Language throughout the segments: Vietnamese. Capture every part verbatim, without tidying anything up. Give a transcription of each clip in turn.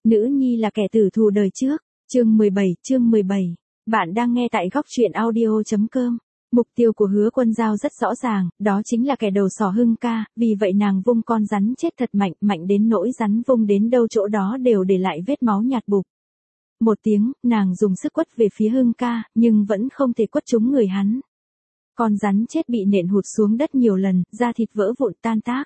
Nữ nhi là kẻ tử thù đời trước. Chương mười bảy, chương mười bảy. Bạn đang nghe tại góc truyện audio chấm com. Mục tiêu của Hứa Quân Dao rất rõ ràng, đó chính là kẻ đầu sỏ Hưng ca, vì vậy nàng vung con rắn chết thật mạnh, mạnh đến nỗi rắn vung đến đâu chỗ đó đều để lại vết máu nhạt bục. Một tiếng, nàng dùng sức quất về phía Hưng ca, nhưng vẫn không thể quất trúng người hắn. Con rắn chết bị nện hụt xuống đất nhiều lần, da thịt vỡ vụn tan tác.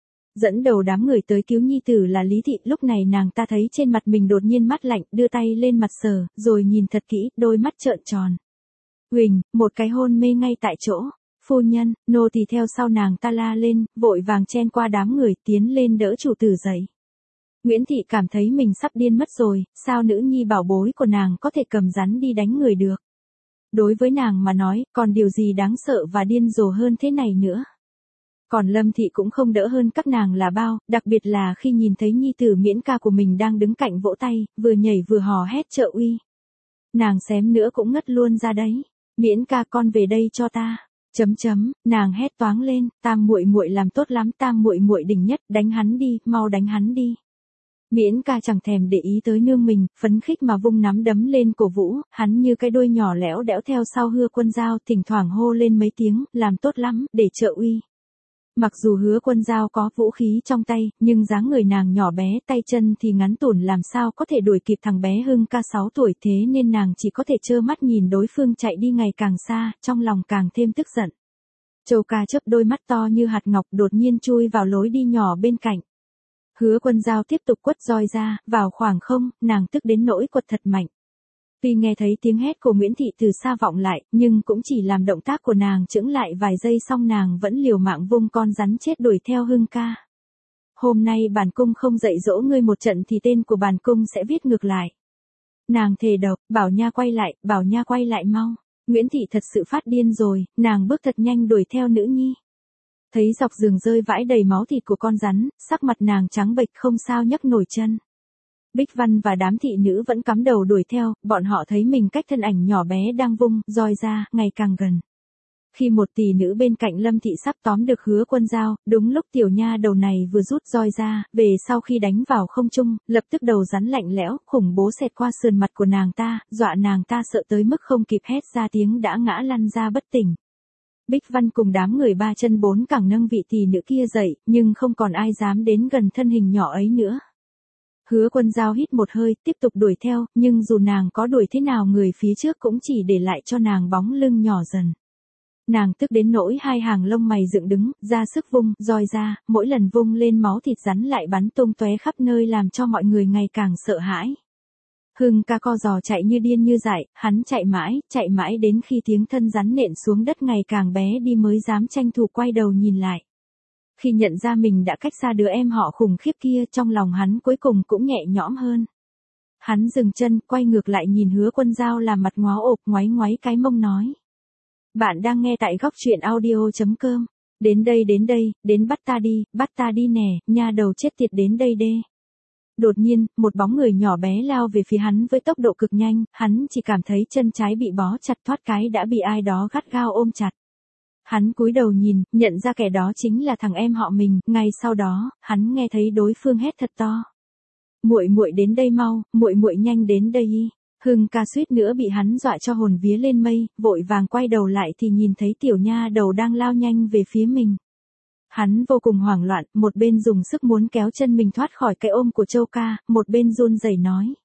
Dẫn đầu đám người tới cứu nhi tử là Lý Thị, lúc này nàng ta thấy trên mặt mình đột nhiên mát lạnh, đưa tay lên mặt sờ, rồi nhìn thật kỹ, đôi mắt trợn tròn. Huỳnh, một cái hôn mê ngay tại chỗ. Phu nhân, nô tỳ theo sau nàng ta la lên, vội vàng chen qua đám người, tiến lên đỡ chủ tử dậy. Nguyễn Thị cảm thấy mình sắp điên mất rồi, sao nữ nhi bảo bối của nàng có thể cầm rắn đi đánh người được. Đối với nàng mà nói, còn điều gì đáng sợ và điên rồ hơn thế này nữa. Còn Lâm Thị cũng không đỡ hơn các nàng là bao, đặc biệt là khi nhìn thấy nhi tử Miễn ca của mình đang đứng cạnh vỗ tay, vừa nhảy vừa hò hét trợ uy. Nàng xém nữa cũng ngất luôn ra đấy. Miễn ca, con về đây cho ta. Chấm chấm, nàng hét toáng lên, Tam muội muội làm tốt lắm, Tam muội muội đỉnh nhất, đánh hắn đi, mau đánh hắn đi. Miễn ca chẳng thèm để ý tới nương mình, phấn khích mà vung nắm đấm lên cổ vũ, hắn như cái đuôi nhỏ lẽo đẽo theo sau Hứa Quân Dao, thỉnh thoảng hô lên mấy tiếng, làm tốt lắm, để trợ uy. Mặc dù Hứa Quân Dao có vũ khí trong tay, nhưng dáng người nàng nhỏ bé, tay chân thì ngắn tủn, làm sao có thể đuổi kịp thằng bé Hưng ca sáu tuổi, thế nên nàng chỉ có thể trơ mắt nhìn đối phương chạy đi ngày càng xa, trong lòng càng thêm tức giận. Châu ca chớp đôi mắt to như hạt ngọc, đột nhiên chui vào lối đi nhỏ bên cạnh. Hứa Quân Dao tiếp tục quất roi ra, vào khoảng không, nàng tức đến nỗi quật thật mạnh. Tuy nghe thấy tiếng hét của Nguyễn Thị từ xa vọng lại, nhưng cũng chỉ làm động tác của nàng chững lại vài giây, xong nàng vẫn liều mạng vung con rắn chết đuổi theo Hưng ca. Hôm nay bản cung không dạy dỗ ngươi một trận thì tên của bản cung sẽ viết ngược lại. Nàng thề độc, bảo nha quay lại, bảo nha quay lại mau. Nguyễn Thị thật sự phát điên rồi, nàng bước thật nhanh đuổi theo nữ nhi. Thấy dọc giường rơi vãi đầy máu thịt của con rắn, sắc mặt nàng trắng bệch không sao nhấc nổi chân. Bích Văn và đám thị nữ vẫn cắm đầu đuổi theo, bọn họ thấy mình cách thân ảnh nhỏ bé đang vung roi ra, ngày càng gần. Khi một tỷ nữ bên cạnh Lâm Thị sắp tóm được Hứa Quân Dao, đúng lúc tiểu nha đầu này vừa rút roi ra, về sau khi đánh vào không trung, lập tức đầu rắn lạnh lẽo, khủng bố xẹt qua sườn mặt của nàng ta, dọa nàng ta sợ tới mức không kịp hét ra tiếng đã ngã lăn ra bất tỉnh. Bích Văn cùng đám người ba chân bốn cẳng nâng vị tỷ nữ kia dậy, nhưng không còn ai dám đến gần thân hình nhỏ ấy nữa. Hứa Quân Dao hít một hơi, tiếp tục đuổi theo, nhưng dù nàng có đuổi thế nào người phía trước cũng chỉ để lại cho nàng bóng lưng nhỏ dần. Nàng tức đến nỗi hai hàng lông mày dựng đứng, ra sức vung, roi ra, mỗi lần vung lên máu thịt rắn lại bắn tung tóe khắp nơi làm cho mọi người ngày càng sợ hãi. Hưng ca co giò chạy như điên như dại, hắn chạy mãi, chạy mãi đến khi tiếng thân rắn nện xuống đất ngày càng bé đi mới dám tranh thủ quay đầu nhìn lại. Khi nhận ra mình đã cách xa đứa em họ khủng khiếp kia, trong lòng hắn cuối cùng cũng nhẹ nhõm hơn. Hắn dừng chân, quay ngược lại nhìn Hứa Quân Dao làm mặt ngó ộp, ngoáy ngoáy cái mông nói. Bạn đang nghe tại góc truyện audio chấm com. Đến đây đến đây, đến bắt ta đi, bắt ta đi nè, nha đầu chết tiệt đến đây đê. Đột nhiên, một bóng người nhỏ bé lao về phía hắn với tốc độ cực nhanh, hắn chỉ cảm thấy chân trái bị bó chặt, thoát cái đã bị ai đó gắt gao ôm chặt. Hắn cúi đầu nhìn, nhận ra kẻ đó chính là thằng em họ mình, ngay sau đó, hắn nghe thấy đối phương hét thật to. Muội muội đến đây mau, muội muội nhanh đến đây. Hưng ca suýt nữa bị hắn dọa cho hồn vía lên mây, vội vàng quay đầu lại thì nhìn thấy tiểu nha đầu đang lao nhanh về phía mình. Hắn vô cùng hoảng loạn, một bên dùng sức muốn kéo chân mình thoát khỏi cái ôm của Châu ca, một bên run rẩy nói.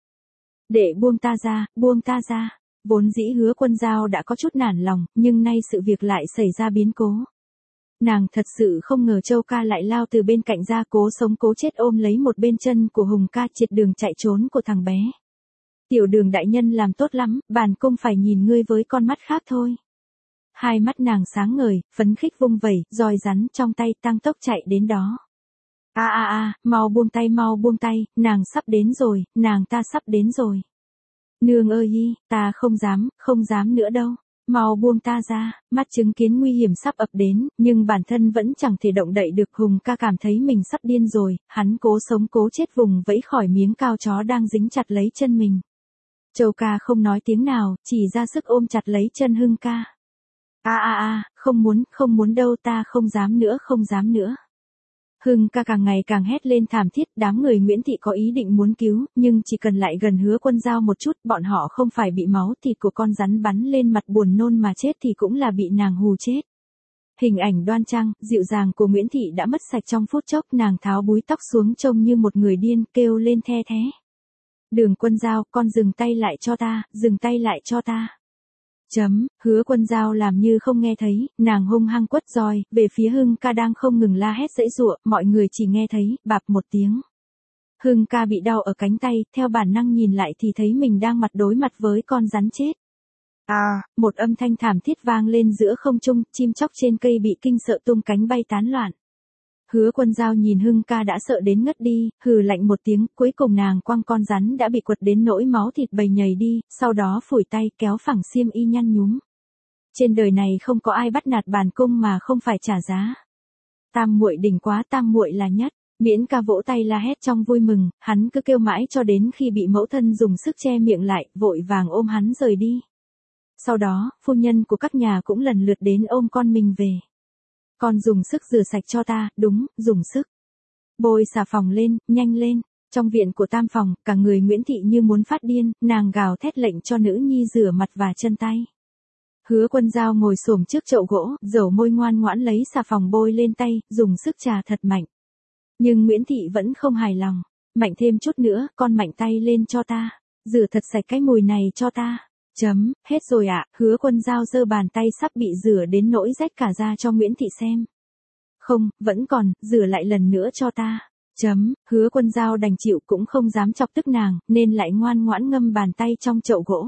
Để buông ta ra, buông ta ra. Vốn dĩ Hứa Quân Dao đã có chút nản lòng, nhưng nay sự việc lại xảy ra biến cố. Nàng thật sự không ngờ Châu ca lại lao từ bên cạnh ra, cố sống cố chết ôm lấy một bên chân của Hùng ca, triệt đường chạy trốn của thằng bé. Tiểu Đường đại nhân làm tốt lắm, bản cung phải nhìn ngươi với con mắt khác thôi. Hai mắt nàng sáng ngời, phấn khích vung vẩy, roi rắn trong tay tăng tốc chạy đến đó. A a a, mau buông tay, mau buông tay, nàng sắp đến rồi, nàng ta sắp đến rồi. Nương ơi hi, ta không dám, không dám nữa đâu, mau buông ta ra. Mắt chứng kiến nguy hiểm sắp ập đến, nhưng bản thân vẫn chẳng thể động đậy được. Hùng ca cảm thấy mình sắp điên rồi, hắn cố sống cố chết vùng vẫy khỏi miếng cao chó đang dính chặt lấy chân mình. Châu ca không nói tiếng nào, chỉ ra sức ôm chặt lấy chân Hưng ca. A a a, không muốn, không muốn đâu, ta không dám nữa, không dám nữa. Hưng ca càng ngày càng hét lên thảm thiết, đám người Nguyễn Thị có ý định muốn cứu, nhưng chỉ cần lại gần Hứa Quân Dao một chút, bọn họ không phải bị máu thịt của con rắn bắn lên mặt buồn nôn mà chết thì cũng là bị nàng hù chết. Hình ảnh đoan trang, dịu dàng của Nguyễn Thị đã mất sạch trong phút chốc, nàng tháo búi tóc xuống trông như một người điên, kêu lên the thé. Đường Quân Dao, con dừng tay lại cho ta, dừng tay lại cho ta. Chấm, Hứa Quân Dao làm như không nghe thấy, nàng hung hăng quất roi, về phía Hưng ca đang không ngừng la hét giãy giụa, mọi người chỉ nghe thấy, bạp một tiếng. Hưng ca bị đau ở cánh tay, theo bản năng nhìn lại thì thấy mình đang mặt đối mặt với con rắn chết. À, một âm thanh thảm thiết vang lên giữa không trung, chim chóc trên cây bị kinh sợ tung cánh bay tán loạn. Hứa Quân Dao nhìn Hưng ca đã sợ đến ngất đi, hừ lạnh một tiếng, cuối cùng nàng quăng con rắn đã bị quật đến nỗi máu thịt bầy nhầy đi, sau đó phủi tay kéo phẳng xiêm y nhăn nhúm. Trên đời này không có ai bắt nạt bản cung mà không phải trả giá. Tam muội đỉnh quá, tam muội là nhất. Miễn ca vỗ tay la hét trong vui mừng, hắn cứ kêu mãi cho đến khi bị mẫu thân dùng sức che miệng lại, vội vàng ôm hắn rời đi. Sau đó, phu nhân của các nhà cũng lần lượt đến ôm con mình về. Con dùng sức rửa sạch cho ta, đúng, dùng sức. Bôi xà phòng lên, nhanh lên. Trong viện của tam phòng, cả người Nguyễn Thị như muốn phát điên, nàng gào thét lệnh cho nữ nhi rửa mặt và chân tay. Hứa Quân Dao ngồi xổm trước chậu gỗ, dầu môi ngoan ngoãn lấy xà phòng bôi lên tay, dùng sức chà thật mạnh. Nhưng Nguyễn Thị vẫn không hài lòng. Mạnh thêm chút nữa, con mạnh tay lên cho ta. Rửa thật sạch cái mùi này cho ta. Chấm, hết rồi ạ, à, Hứa Quân Dao giơ bàn tay sắp bị rửa đến nỗi rách cả ra cho Nguyễn Thị xem. Không, vẫn còn, rửa lại lần nữa cho ta. Chấm, Hứa Quân Dao đành chịu cũng không dám chọc tức nàng, nên lại ngoan ngoãn ngâm bàn tay trong chậu gỗ.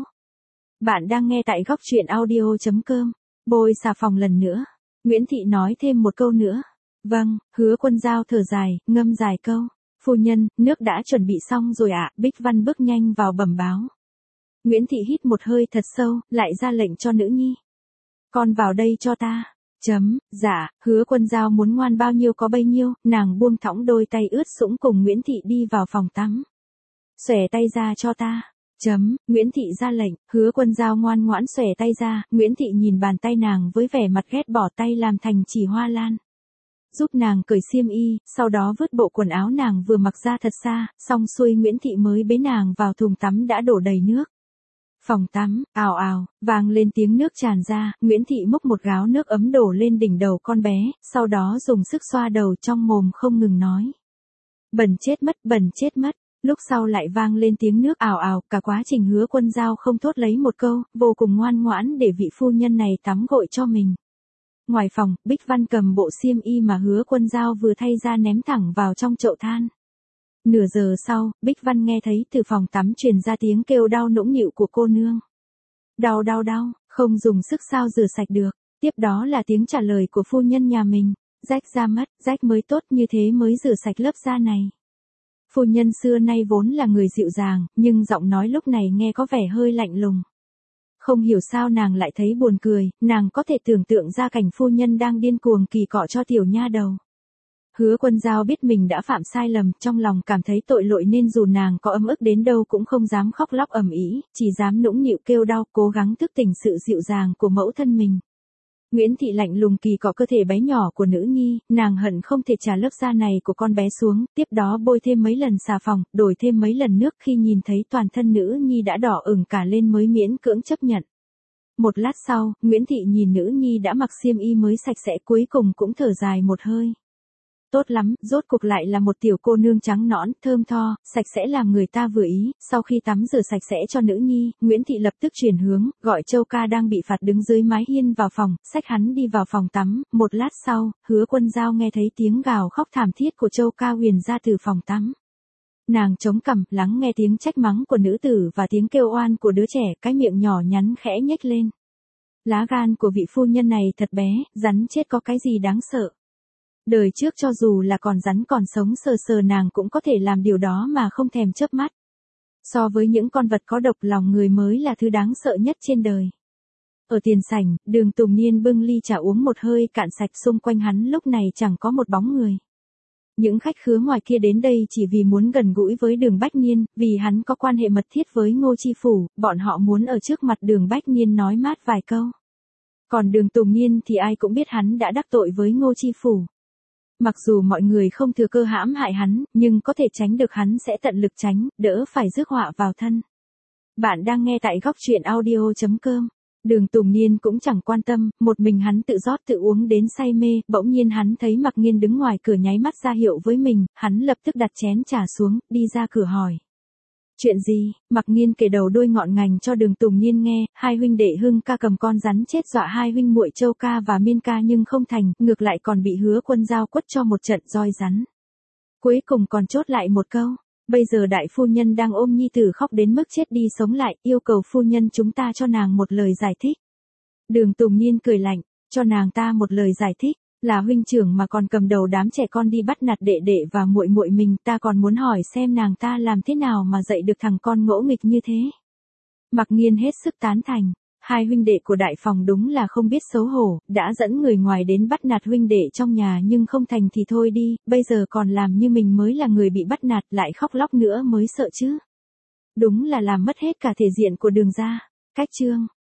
Bạn đang nghe tại góc truyện audio chấm com. Bôi xà phòng lần nữa. Nguyễn Thị nói thêm một câu nữa. Vâng, Hứa Quân Dao thở dài, ngâm dài câu. Phu nhân, nước đã chuẩn bị xong rồi ạ, à, Bích Văn bước nhanh vào bẩm báo. Nguyễn Thị hít một hơi thật sâu, lại ra lệnh cho nữ nhi. Con vào đây cho ta. Chấm, dạ, Hứa Quân Dao muốn ngoan bao nhiêu có bấy nhiêu, nàng buông thõng đôi tay ướt sũng cùng Nguyễn Thị đi vào phòng tắm. Xòe tay ra cho ta. Chấm, Nguyễn Thị ra lệnh, Hứa Quân Dao ngoan ngoãn xòe tay ra, Nguyễn Thị nhìn bàn tay nàng với vẻ mặt ghét bỏ tay làm thành chỉ hoa lan. Giúp nàng cởi xiêm y, sau đó vứt bộ quần áo nàng vừa mặc ra thật xa, xong xuôi Nguyễn Thị mới bế nàng vào thùng tắm đã đổ đầy nước. Phòng tắm, ào ào, vang lên tiếng nước tràn ra, Nguyễn Thị múc một gáo nước ấm đổ lên đỉnh đầu con bé, sau đó dùng sức xoa đầu trong mồm không ngừng nói. Bẩn chết mất, bẩn chết mất, lúc sau lại vang lên tiếng nước ào ào, cả quá trình Hứa Quân Dao không thốt lấy một câu, vô cùng ngoan ngoãn để vị phu nhân này tắm gội cho mình. Ngoài phòng, Bích Văn cầm bộ xiêm y mà Hứa Quân Dao vừa thay ra ném thẳng vào trong chậu than. Nửa giờ sau, Bích Văn nghe thấy từ phòng tắm truyền ra tiếng kêu đau nũng nịu của cô nương. Đau đau đau, không dùng sức sao rửa sạch được. Tiếp đó là tiếng trả lời của phu nhân nhà mình. Rách da mất, rách mới tốt như thế mới rửa sạch lớp da này. Phu nhân xưa nay vốn là người dịu dàng, nhưng giọng nói lúc này nghe có vẻ hơi lạnh lùng. Không hiểu sao nàng lại thấy buồn cười, nàng có thể tưởng tượng ra cảnh phu nhân đang điên cuồng kỳ cọ cho tiểu nha đầu. Hứa Quân Dao biết mình đã phạm sai lầm, trong lòng cảm thấy tội lỗi nên dù nàng có ấm ức đến đâu cũng không dám khóc lóc ầm ĩ, chỉ dám nũng nịu kêu đau, cố gắng thức tỉnh sự dịu dàng của mẫu thân mình. Nguyễn Thị lạnh lùng kỳ cọ cơ thể bé nhỏ của nữ nhi, nàng hận không thể trả lớp da này của con bé xuống, tiếp đó bôi thêm mấy lần xà phòng, đổi thêm mấy lần nước, khi nhìn thấy toàn thân nữ nhi đã đỏ ửng cả lên mới miễn cưỡng chấp nhận. Một lát sau, Nguyễn Thị nhìn nữ nhi đã mặc xiêm y mới sạch sẽ, cuối cùng cũng thở dài một hơi. Tốt lắm, rốt cuộc lại là một tiểu cô nương trắng nõn, thơm tho, sạch sẽ làm người ta vừa ý. Sau khi tắm rửa sạch sẽ cho nữ nhi, Nguyễn Thị lập tức chuyển hướng, gọi Châu Ca đang bị phạt đứng dưới mái hiên vào phòng, xách hắn đi vào phòng tắm. Một lát sau, Hứa Quân Dao nghe thấy tiếng gào khóc thảm thiết của Châu Ca huyền ra từ phòng tắm. Nàng chống cằm, lắng nghe tiếng trách mắng của nữ tử và tiếng kêu oan của đứa trẻ, cái miệng nhỏ nhắn khẽ nhếch lên. Lá gan của vị phu nhân này thật bé, rắn chết có cái gì đáng sợ. Đời trước cho dù là còn rắn còn sống sờ sờ nàng cũng có thể làm điều đó mà không thèm chớp mắt. So với những con vật có độc, lòng người mới là thứ đáng sợ nhất trên đời. Ở tiền sảnh, Đường Tùng Niên bưng ly trà uống một hơi cạn sạch, xung quanh hắn lúc này chẳng có một bóng người. Những khách khứa ngoài kia đến đây chỉ vì muốn gần gũi với Đường Bách Niên, vì hắn có quan hệ mật thiết với Ngô Chi Phủ, bọn họ muốn ở trước mặt Đường Bách Niên nói mát vài câu. Còn Đường Tùng Niên thì ai cũng biết hắn đã đắc tội với Ngô Chi Phủ. Mặc dù mọi người không thừa cơ hãm hại hắn, nhưng có thể tránh được hắn sẽ tận lực tránh, đỡ phải rước họa vào thân. Bạn đang nghe tại góc truyện audio chấm com. Đường Tùng Niên cũng chẳng quan tâm, một mình hắn tự rót tự uống đến say mê, bỗng nhiên hắn thấy Mặc Nghiên đứng ngoài cửa nháy mắt ra hiệu với mình, hắn lập tức đặt chén trà xuống, đi ra cửa hỏi. Chuyện gì? Mặc Nghiên kể đầu đuôi ngọn ngành cho Đường Tùng Niên nghe, hai huynh đệ Hưng ca cầm con rắn chết dọa hai huynh muội Châu ca và Miên ca nhưng không thành, ngược lại còn bị Hứa Quân giao quất cho một trận roi rắn. Cuối cùng còn chốt lại một câu, bây giờ đại phu nhân đang ôm nhi tử khóc đến mức chết đi sống lại, yêu cầu phu nhân chúng ta cho nàng một lời giải thích. Đường Tùng Niên cười lạnh, cho nàng ta một lời giải thích, là huynh trưởng mà còn cầm đầu đám trẻ con đi bắt nạt đệ đệ và muội muội mình, ta còn muốn hỏi xem nàng ta làm thế nào mà dạy được thằng con ngỗ nghịch như thế. Mặc Nghiên hết sức tán thành, hai huynh đệ của đại phòng đúng là không biết xấu hổ, đã dẫn người ngoài đến bắt nạt huynh đệ trong nhà nhưng không thành thì thôi đi, bây giờ còn làm như mình mới là người bị bắt nạt lại khóc lóc nữa mới sợ chứ. Đúng là làm mất hết cả thể diện của Đường gia. Cách chương